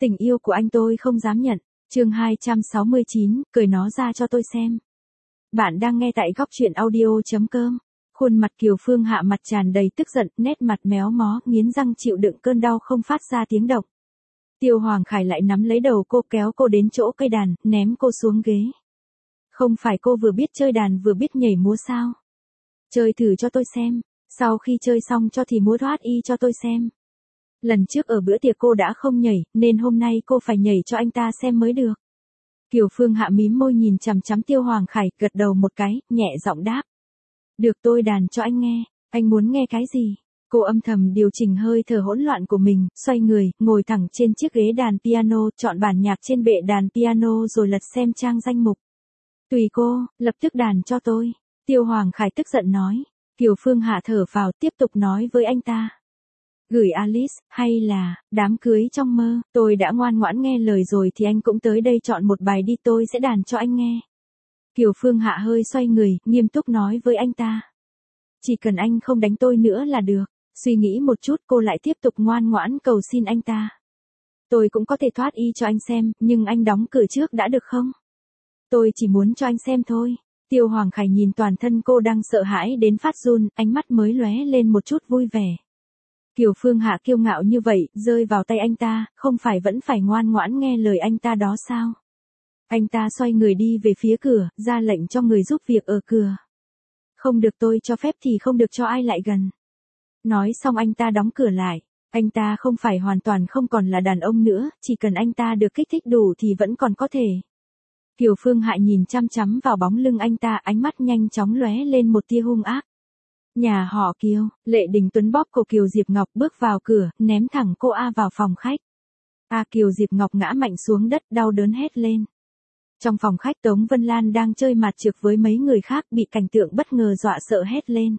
Tình yêu của anh tôi không dám nhận. Chương 269, cởi nó ra cho tôi xem. Bạn đang nghe tại góc truyện audio.com. Khuôn mặt Kiều Phương Hạ mặt tràn đầy tức giận, nét mặt méo mó, nghiến răng chịu đựng cơn đau không phát ra tiếng động. Tiêu Hoàng Khải lại nắm lấy đầu cô kéo cô đến chỗ cây đàn, ném cô xuống ghế. Không phải cô vừa biết chơi đàn vừa biết nhảy múa sao? Chơi thử cho tôi xem, sau khi chơi xong cho thì múa thoát y cho tôi xem. Lần trước ở bữa tiệc cô đã không nhảy, nên hôm nay cô phải nhảy cho anh ta xem mới được. Kiều Phương Hạ mím môi nhìn chằm chằm Tiêu Hoàng Khải, gật đầu một cái, nhẹ giọng đáp. Được, tôi đàn cho anh nghe, anh muốn nghe cái gì? Cô âm thầm điều chỉnh hơi thở hỗn loạn của mình, xoay người, ngồi thẳng trên chiếc ghế đàn piano, chọn bản nhạc trên bệ đàn piano rồi lật xem trang danh mục. Tùy cô, lập tức đàn cho tôi. Tiêu Hoàng Khải tức giận nói. Kiều Phương Hạ thở phào tiếp tục nói với anh ta. Gửi Alice, hay là, đám cưới trong mơ, tôi đã ngoan ngoãn nghe lời rồi thì anh cũng tới đây chọn một bài đi, tôi sẽ đàn cho anh nghe. Kiều Phương Hạ hơi xoay người, nghiêm túc nói với anh ta. Chỉ cần anh không đánh tôi nữa là được. Suy nghĩ một chút cô lại tiếp tục ngoan ngoãn cầu xin anh ta. Tôi cũng có thể thoát y cho anh xem, nhưng anh đóng cửa trước đã được không? Tôi chỉ muốn cho anh xem thôi. Tiêu Hoàng Khải nhìn toàn thân cô đang sợ hãi đến phát run, ánh mắt mới lóe lên một chút vui vẻ. Kiều Phương Hạ kiêu ngạo như vậy, rơi vào tay anh ta, không phải vẫn phải ngoan ngoãn nghe lời anh ta đó sao? Anh ta xoay người đi về phía cửa, ra lệnh cho người giúp việc ở cửa. Không được, tôi cho phép thì không được cho ai lại gần. Nói xong anh ta đóng cửa lại. Anh ta không phải hoàn toàn không còn là đàn ông nữa, chỉ cần anh ta được kích thích đủ thì vẫn còn có thể. Kiều Phương Hạ nhìn chăm chăm vào bóng lưng anh ta, ánh mắt nhanh chóng lóe lên một tia hung ác. Nhà họ Kiều, Lệ Đình Tuấn bóp cổ Kiều Diệp Ngọc bước vào cửa, ném thẳng cô vào phòng khách. Kiều Diệp Ngọc ngã mạnh xuống đất, đau đớn hét lên. Trong phòng khách Tống Vân Lan đang chơi mạt trược với mấy người khác, bị cảnh tượng bất ngờ dọa sợ hét lên.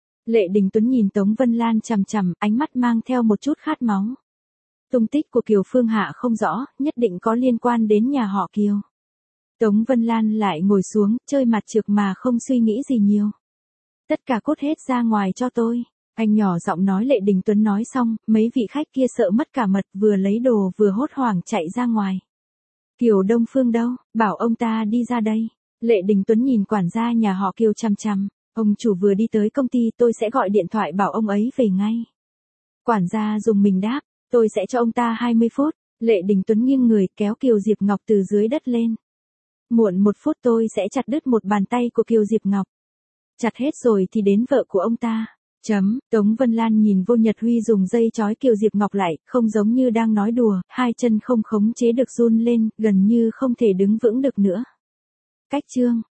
Lệ Đình Tuấn nhìn Tống Vân Lan chằm chằm, ánh mắt mang theo một chút khát máu. Tung tích của Kiều Phương Hạ không rõ, nhất định có liên quan đến nhà họ Kiều. Tống Vân Lan lại ngồi xuống, chơi mặt trược mà không suy nghĩ gì nhiều. Tất cả cút hết ra ngoài cho tôi. Anh nhỏ giọng nói. Lệ Đình Tuấn nói xong, mấy vị khách kia sợ mất cả mật, vừa lấy đồ vừa hốt hoảng chạy ra ngoài. Kiều Đông Phương đâu, bảo ông ta đi ra đây. Lệ Đình Tuấn nhìn quản gia nhà họ Kiều chằm chằm. Ông chủ vừa đi tới công ty, tôi sẽ gọi điện thoại bảo ông ấy về ngay. Quản gia dùng mình đáp, tôi sẽ cho ông ta 20 phút. Lệ Đình Tuấn nghiêng người kéo Kiều Diệp Ngọc từ dưới đất lên. Muộn 1 phút tôi sẽ chặt đứt một bàn tay của Kiều Diệp Ngọc. Chặt hết rồi thì đến vợ của ông ta. Tống Vân Lan nhìn Vô Nhật Huy dùng dây trói Kiều Diệp Ngọc lại, không giống như đang nói đùa, hai chân không khống chế được run lên, gần như không thể đứng vững được nữa. Cách chương